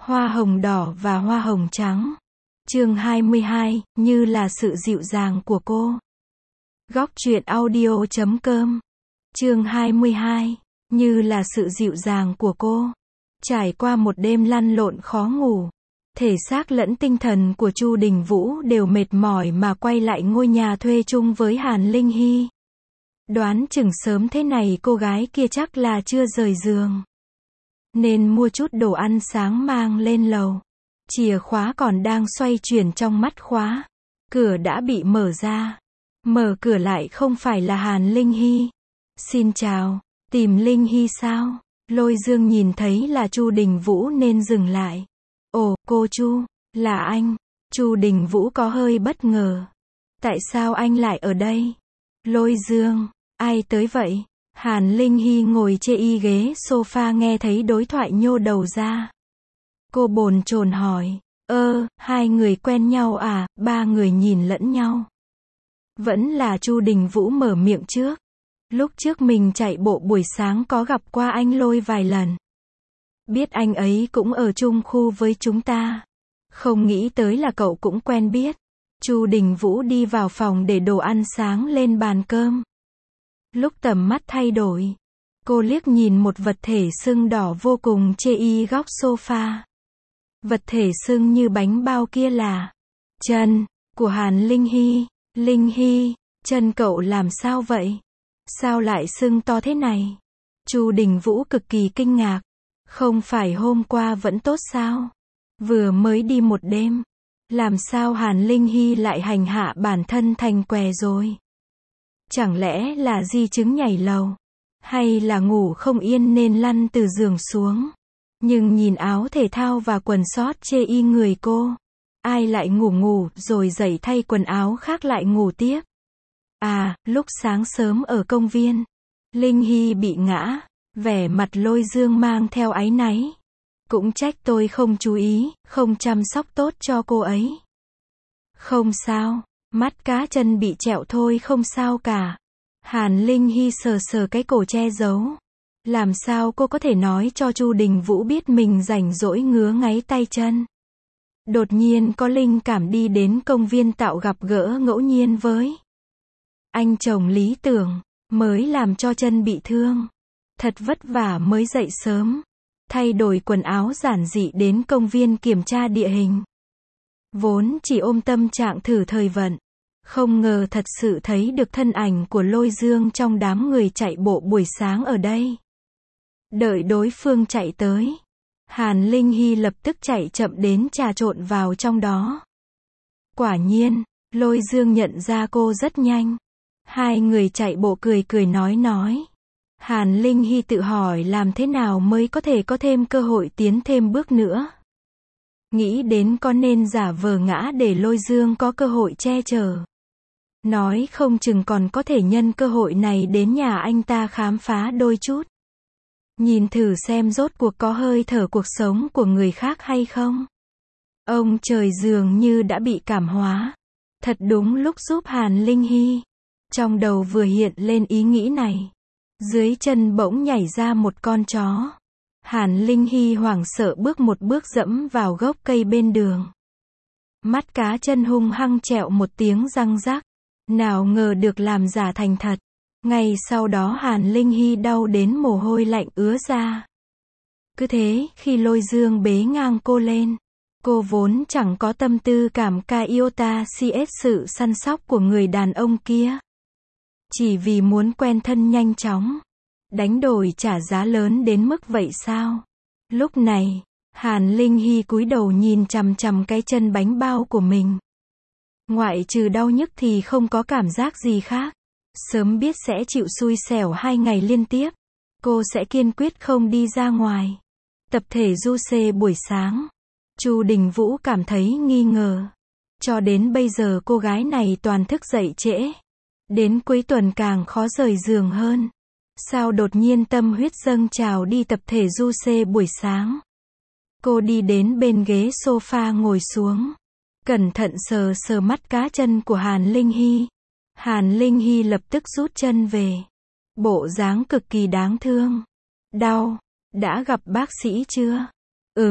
Hoa hồng đỏ và hoa hồng trắng. Chương 22, như là sự dịu dàng của cô. Góc truyện audio.com. Chương 22, như là sự dịu dàng của cô. Trải qua một đêm lăn lộn khó ngủ, thể xác lẫn tinh thần của Chu Đình Vũ đều mệt mỏi mà quay lại ngôi nhà thuê chung với Hàn Linh Hy. Đoán chừng sớm thế này cô gái kia chắc là chưa rời giường, nên mua chút đồ ăn sáng mang lên lầu. Chìa khóa còn đang xoay chuyển trong mắt khóa. Cửa đã bị mở ra. Mở cửa lại không phải là Hàn Linh Hy. Xin chào, tìm Linh Hy sao? Lôi Dương nhìn thấy là Chu Đình Vũ nên dừng lại. Ồ, cô Chu, là anh. Chu Đình Vũ có hơi bất ngờ. Tại sao anh lại ở đây? Lôi Dương, ai tới vậy? Hàn Linh Hy ngồi chê y ghế sofa nghe thấy đối thoại nhô đầu ra. Cô bồn chồn hỏi, hai người quen nhau à? Ba người nhìn lẫn nhau. Vẫn là Chu Đình Vũ mở miệng trước. Lúc trước mình chạy bộ buổi sáng có gặp qua anh Lôi vài lần. Biết anh ấy cũng ở chung khu với chúng ta. Không nghĩ tới là cậu cũng quen biết. Chu Đình Vũ đi vào phòng để đồ ăn sáng lên bàn cơm. Lúc tầm mắt thay đổi, cô liếc nhìn một vật thể sưng đỏ vô cùng chê y góc sofa. Vật thể sưng như bánh bao kia là chân của Hàn Linh Hy. Linh Hy, chân cậu làm sao vậy? Sao lại sưng to thế này? Chu Đình Vũ cực kỳ kinh ngạc. Không phải hôm qua vẫn tốt sao? Vừa mới đi một đêm. Làm sao Hàn Linh Hy lại hành hạ bản thân thành què rồi? Chẳng lẽ là di chứng nhảy lầu? Hay là ngủ không yên nên lăn từ giường xuống? Nhưng nhìn áo thể thao và quần sót chê y người cô, ai lại ngủ rồi dậy thay quần áo khác lại ngủ tiếp? À, lúc sáng sớm ở công viên, Linh Hy bị ngã, vẻ mặt Lôi Dương mang theo áy náy. Cũng trách tôi không chú ý, không chăm sóc tốt cho cô ấy. Không sao, mắt cá chân bị trẹo thôi không sao cả. Hàn Linh Hy sờ sờ cái cổ che giấu. Làm sao cô có thể nói cho Chu Đình Vũ biết mình rảnh rỗi ngứa ngáy tay chân? Đột nhiên có linh cảm đi đến công viên tạo gặp gỡ ngẫu nhiên với anh chồng lý tưởng, mới làm cho chân bị thương. Thật vất vả mới dậy sớm, thay đổi quần áo giản dị đến công viên kiểm tra địa hình. Vốn chỉ ôm tâm trạng thử thời vận, không ngờ thật sự thấy được thân ảnh của Lôi Dương trong đám người chạy bộ buổi sáng ở đây. Đợi đối phương chạy tới, Hàn Linh Hy lập tức chạy chậm đến trà trộn vào trong đó. Quả nhiên, Lôi Dương nhận ra cô rất nhanh. Hai người chạy bộ cười cười nói. Hàn Linh Hy tự hỏi làm thế nào mới có thể có thêm cơ hội tiến thêm bước nữa. Nghĩ đến có nên giả vờ ngã để Lôi Dương có cơ hội che chở. Nói không chừng còn có thể nhân cơ hội này đến nhà anh ta khám phá đôi chút. Nhìn thử xem rốt cuộc có hơi thở cuộc sống của người khác hay không. Ông trời dường như đã bị cảm hóa. Thật đúng lúc giúp Hàn Linh Hy. Trong đầu vừa hiện lên ý nghĩ này. Dưới chân bỗng nhảy ra một con chó. Hàn Linh Hy hoảng sợ bước một bước dẫm vào gốc cây bên đường. Mắt cá chân hung hăng trẹo một tiếng răng rắc. Nào ngờ được làm giả thành thật. Ngay sau đó Hàn Linh Hy đau đến mồ hôi lạnh ứa ra. Cứ thế, khi Lôi Dương bế ngang cô lên, cô vốn chẳng có tâm tư cảm ca iota cs sự săn sóc của người đàn ông kia. Chỉ vì muốn quen thân nhanh chóng. Đánh đổi trả giá lớn đến mức vậy sao? Lúc này, Hàn Linh Hy cúi đầu nhìn chằm chằm cái chân bánh bao của mình. Ngoại trừ đau nhức thì không có cảm giác gì khác. Sớm biết sẽ chịu xui xẻo 2 ngày liên tiếp, cô sẽ kiên quyết không đi ra ngoài. Tập thể du xê buổi sáng. Chu Đình Vũ cảm thấy nghi ngờ. Cho đến bây giờ cô gái này toàn thức dậy trễ. Đến cuối tuần càng khó rời giường hơn. Sao đột nhiên tâm huyết dâng trào đi tập thể du xê buổi sáng? Cô đi đến bên ghế sofa ngồi xuống. Cẩn thận sờ sờ mắt cá chân của Hàn Linh Hy. Hàn Linh Hy lập tức rút chân về. Bộ dáng cực kỳ đáng thương. Đau, đã gặp bác sĩ chưa?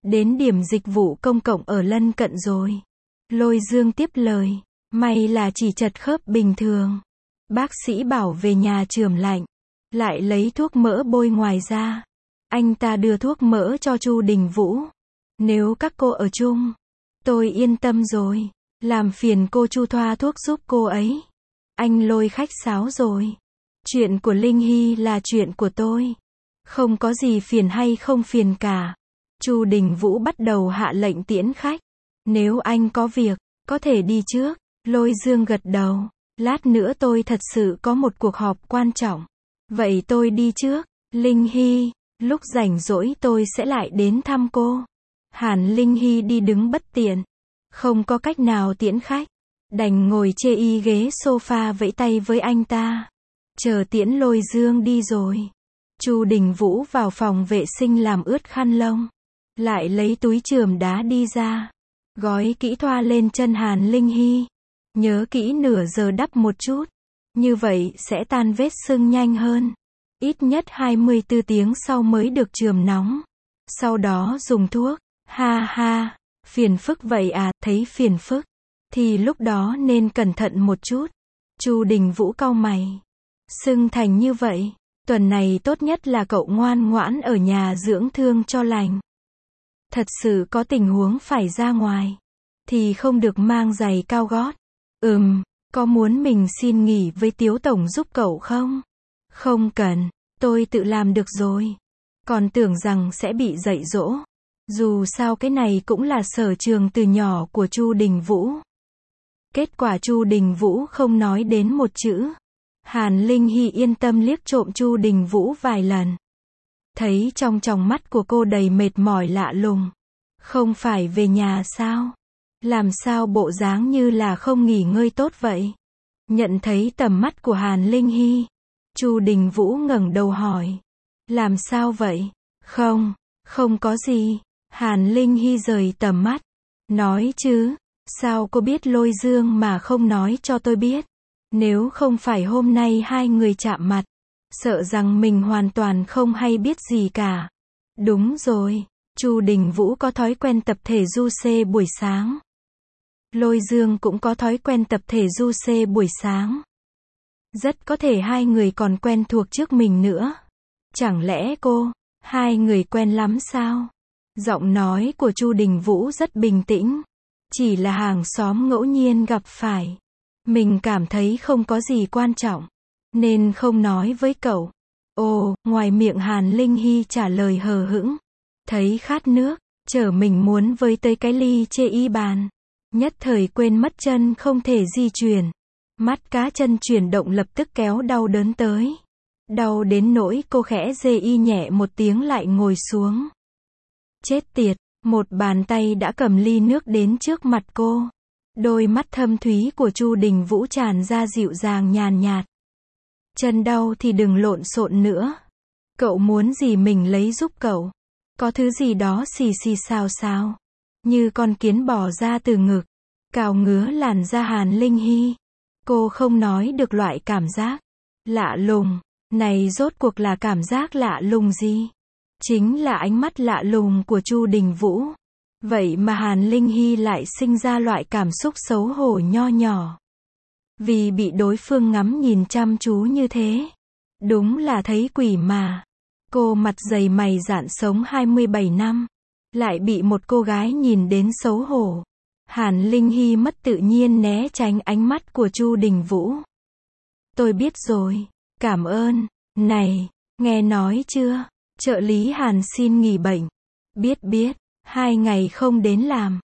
Đến điểm dịch vụ công cộng ở lân cận rồi. Lôi Dương tiếp lời. May là chỉ trật khớp bình thường. Bác sĩ bảo về nhà chườm lạnh. Lại lấy thuốc mỡ bôi ngoài ra. Anh ta đưa thuốc mỡ cho Chu Đình Vũ. Nếu các cô ở chung, tôi yên tâm rồi. Làm phiền cô Chu thoa thuốc giúp cô ấy. Anh Lôi khách sáo rồi. Chuyện của Linh Hy là chuyện của tôi. Không có gì phiền hay không phiền cả. Chu Đình Vũ bắt đầu hạ lệnh tiễn khách. Nếu anh có việc, có thể đi trước. Lôi Dương gật đầu. Lát nữa tôi thật sự có một cuộc họp quan trọng. Vậy tôi đi trước. Linh Hy, lúc rảnh rỗi tôi sẽ lại đến thăm cô. Hàn Linh Hy đi đứng bất tiện. Không có cách nào tiễn khách. Đành ngồi chê y ghế sofa vẫy tay với anh ta. Chờ tiễn Lôi Dương đi rồi. Chu Đình Vũ vào phòng vệ sinh làm ướt khăn lông. Lại lấy túi chườm đá đi ra. Gói kỹ thoa lên chân Hàn Linh Hy. Nhớ kỹ nửa giờ đắp một chút. Như vậy sẽ tan vết sưng nhanh hơn. Ít nhất 24 tiếng sau mới được chườm nóng. Sau đó dùng thuốc. Ha ha, phiền phức vậy à, thấy phiền phức. Thì lúc đó nên cẩn thận một chút. Chu Đình Vũ cau mày. Sưng thành như vậy. Tuần này tốt nhất là cậu ngoan ngoãn ở nhà dưỡng thương cho lành. Thật sự có tình huống phải ra ngoài. Thì không được mang giày cao gót. Có muốn mình xin nghỉ với Tiếu Tổng giúp cậu không? Không cần, tôi tự làm được rồi. Còn tưởng rằng sẽ bị dạy dỗ. Dù sao cái này cũng là sở trường từ nhỏ của Chu Đình Vũ. Kết quả Chu Đình Vũ không nói đến một chữ. Hàn Linh Hy yên tâm liếc trộm Chu Đình Vũ vài lần. Thấy trong tròng mắt của cô đầy mệt mỏi lạ lùng. Không phải về nhà sao? Làm sao bộ dáng như là không nghỉ ngơi tốt vậy? Nhận thấy tầm mắt của Hàn Linh Hy. Chu Đình Vũ ngẩng đầu hỏi. Làm sao vậy? Không có gì. Hàn Linh Hy rời tầm mắt. Nói chứ, sao cô biết Lôi Dương mà không nói cho tôi biết? Nếu không phải hôm nay hai người chạm mặt, sợ rằng mình hoàn toàn không hay biết gì cả. Đúng rồi, Chu Đình Vũ có thói quen tập thể du xe buổi sáng. Lôi Dương cũng có thói quen tập thể du xe buổi sáng. Rất có thể hai người còn quen thuộc trước mình nữa. Chẳng lẽ hai người quen lắm sao? Giọng nói của Chu Đình Vũ rất bình tĩnh. Chỉ là hàng xóm ngẫu nhiên gặp phải. Mình cảm thấy không có gì quan trọng. Nên không nói với cậu. Ồ, ngoài miệng Hàn Linh Hy trả lời hờ hững. Thấy khát nước, chở mình muốn với tới cái ly chê y bàn. Nhất thời quên mất chân không thể di chuyển. Mắt cá chân chuyển động lập tức kéo đau đớn tới. Đau đến nỗi cô khẽ dê y nhẹ một tiếng lại ngồi xuống. Chết tiệt, một bàn tay đã cầm ly nước đến trước mặt cô. Đôi mắt thâm thúy của Chu Đình Vũ tràn ra dịu dàng nhàn nhạt. Chân đau thì đừng lộn xộn nữa. Cậu muốn gì mình lấy giúp cậu. Có thứ gì đó xì xì xào xào. Như con kiến bò ra từ ngực. Cào ngứa làn da Hàn Linh Hy. Cô không nói được loại cảm giác lạ lùng. Này rốt cuộc là cảm giác lạ lùng gì? Chính là ánh mắt lạ lùng của Chu Đình Vũ. Vậy mà Hàn Linh Hy lại sinh ra loại cảm xúc xấu hổ nho nhỏ. Vì bị đối phương ngắm nhìn chăm chú như thế. Đúng là thấy quỷ mà. Cô mặt dày mày dạn sống 27 năm. Lại bị một cô gái nhìn đến xấu hổ. Hàn Linh Hy mất tự nhiên né tránh ánh mắt của Chu Đình Vũ. Tôi biết rồi. Cảm ơn. Này, nghe nói chưa? Trợ lý Hàn xin nghỉ bệnh. Biết. 2 ngày không đến làm.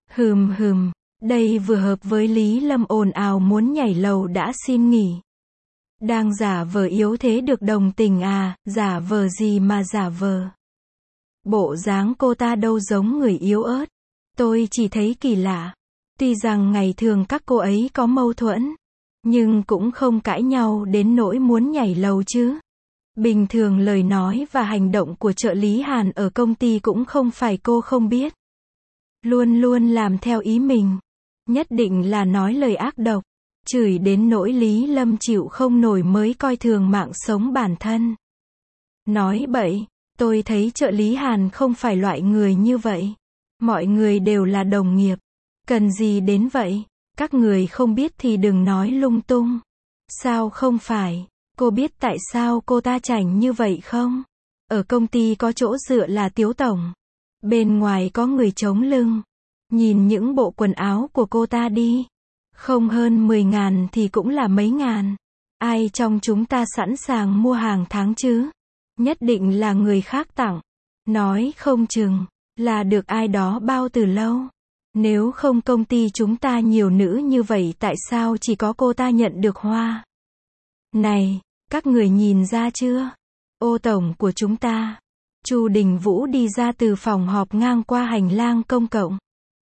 Đây vừa hợp với Lý Lâm ồn ào muốn nhảy lầu đã xin nghỉ. Đang giả vờ yếu thế được đồng tình à, giả vờ gì mà giả vờ. Bộ dáng cô ta đâu giống người yếu ớt. Tôi chỉ thấy kỳ lạ. Tuy rằng ngày thường các cô ấy có mâu thuẫn, nhưng cũng không cãi nhau đến nỗi muốn nhảy lầu chứ. Bình thường lời nói và hành động của trợ lý Hàn ở công ty cũng không phải cô không biết. Luôn luôn làm theo ý mình. Nhất định là nói lời ác độc. Chửi đến nỗi Lý Lâm chịu không nổi mới coi thường mạng sống bản thân. Nói bậy, Tôi thấy trợ lý Hàn không phải loại người như vậy. Mọi người đều là đồng nghiệp. Cần gì đến vậy? Các người không biết thì đừng nói lung tung. Sao không phải? Cô biết tại sao cô ta chảnh như vậy không? Ở công ty có chỗ dựa là Tiếu tổng. Bên ngoài có người chống lưng. Nhìn những bộ quần áo của cô ta đi. Không hơn 10.000 thì cũng là mấy ngàn. Ai trong chúng ta sẵn sàng mua hàng tháng chứ? Nhất định là người khác tặng. Nói không chừng là được ai đó bao từ lâu. Nếu không công ty chúng ta nhiều nữ như vậy tại sao chỉ có cô ta nhận được hoa? Này, các người nhìn ra chưa? Ô tổng của chúng ta. Chu Đình Vũ đi ra từ phòng họp ngang qua hành lang công cộng.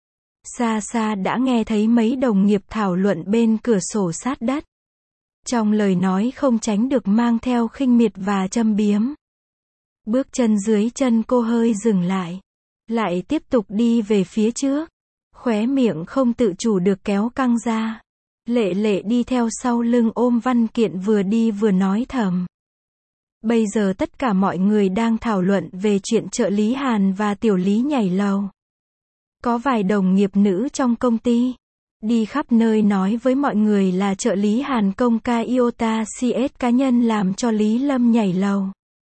Xa xa đã nghe thấy mấy đồng nghiệp thảo luận bên cửa sổ sát đất. Trong lời nói không tránh được mang theo khinh miệt và châm biếm. Bước chân dưới chân cô hơi dừng lại. Lại tiếp tục đi về phía trước. Khóe miệng không tự chủ được kéo căng ra. Lệ Lệ đi theo sau lưng ôm văn kiện vừa đi vừa nói thầm. Bây giờ tất cả mọi người đang thảo luận về chuyện trợ lý Hàn và tiểu lý nhảy lầu. Có vài đồng nghiệp nữ trong công ty đi khắp nơi nói với mọi người là trợ lý Hàn công khai iota CS cá nhân làm cho Lý Lâm nhảy lầu.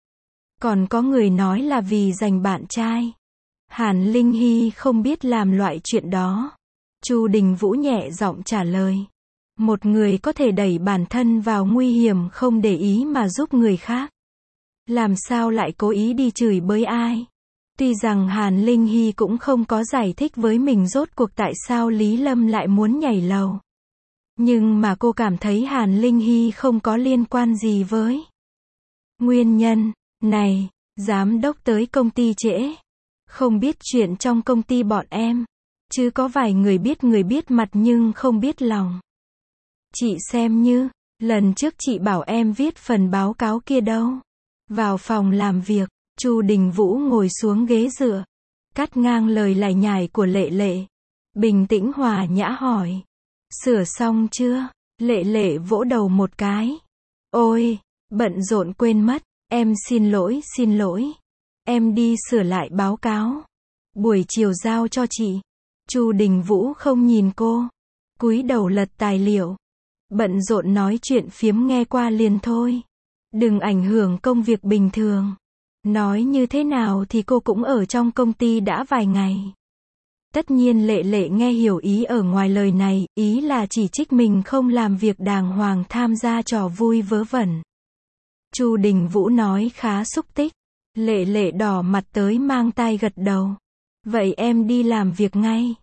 Còn có người nói là vì giành bạn trai. Hàn Linh Hy không biết làm loại chuyện đó. Chu Đình Vũ nhẹ giọng trả lời. Một người có thể đẩy bản thân vào nguy hiểm không để ý mà giúp người khác. Làm sao lại cố ý đi chửi bới ai? Tuy rằng Hàn Linh Hy cũng không có giải thích với mình rốt cuộc tại sao Lý Lâm lại muốn nhảy lầu. Nhưng mà cô cảm thấy Hàn Linh Hy không có liên quan gì với nguyên nhân. Này, giám đốc tới công ty trễ. Không biết chuyện trong công ty bọn em. Chứ có vài người biết mặt nhưng không biết lòng. Chị xem như, lần trước chị bảo em viết phần báo cáo kia đâu. Vào phòng làm việc, Chu Đình Vũ ngồi xuống ghế dựa. Cắt ngang lời lải nhải của Lệ Lệ. Bình tĩnh hòa nhã hỏi. Sửa xong chưa? Lệ Lệ vỗ đầu một cái. Ôi, bận rộn quên mất. Em xin lỗi. Em đi sửa lại báo cáo. Buổi chiều giao cho chị. Chu Đình Vũ không nhìn cô. Cúi đầu lật tài liệu. Bận rộn nói chuyện phiếm nghe qua liền thôi. Đừng ảnh hưởng công việc bình thường. Nói như thế nào thì cô cũng ở trong công ty đã vài ngày. Tất nhiên Lệ Lệ nghe hiểu ý ở ngoài lời này, ý là chỉ trích mình không làm việc đàng hoàng tham gia trò vui vớ vẩn. Chu Đình Vũ nói khá xúc tích. Lệ Lệ đỏ mặt tới mang tai gật đầu. Vậy em đi làm việc ngay.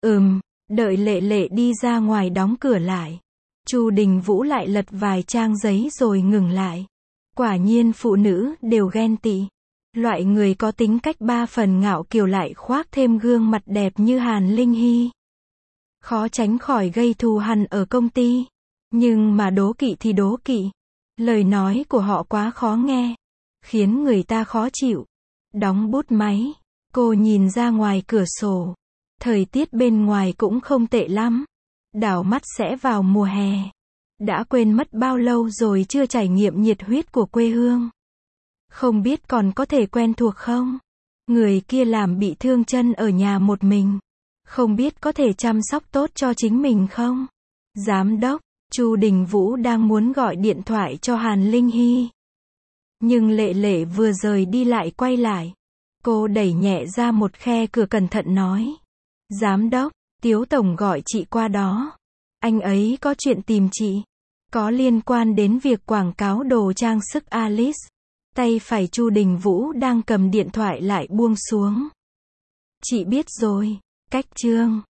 Đợi Lệ Lệ đi ra ngoài đóng cửa lại. Chu Đình Vũ lại lật vài trang giấy rồi ngừng lại. Quả nhiên phụ nữ đều ghen tị. Loại người có tính cách ba phần ngạo kiều lại khoác thêm gương mặt đẹp như Hàn Linh Hy. Khó tránh khỏi gây thù hằn ở công ty. Nhưng mà đố kỵ thì đố kỵ. Lời nói của họ quá khó nghe. Khiến người ta khó chịu. Đóng bút máy. Cô nhìn ra ngoài cửa sổ. Thời tiết bên ngoài cũng không tệ lắm. Đảo mắt sẽ vào mùa hè. Đã quên mất bao lâu rồi chưa trải nghiệm nhiệt huyết của quê hương. Không biết còn có thể quen thuộc không? Người kia làm bị thương chân ở nhà một mình. Không biết có thể chăm sóc tốt cho chính mình không? Giám đốc, Chu Đình Vũ đang muốn gọi điện thoại cho Hàn Linh Hy. Nhưng Lệ Lệ vừa rời đi lại quay lại. Cô đẩy nhẹ ra một khe cửa cẩn thận nói. Giám đốc, Tiếu tổng gọi chị qua đó. Anh ấy có chuyện tìm chị. Có liên quan đến việc quảng cáo đồ trang sức Alice. Tay phải Chu Đình Vũ đang cầm điện thoại lại buông xuống. Chị biết rồi, cách chương.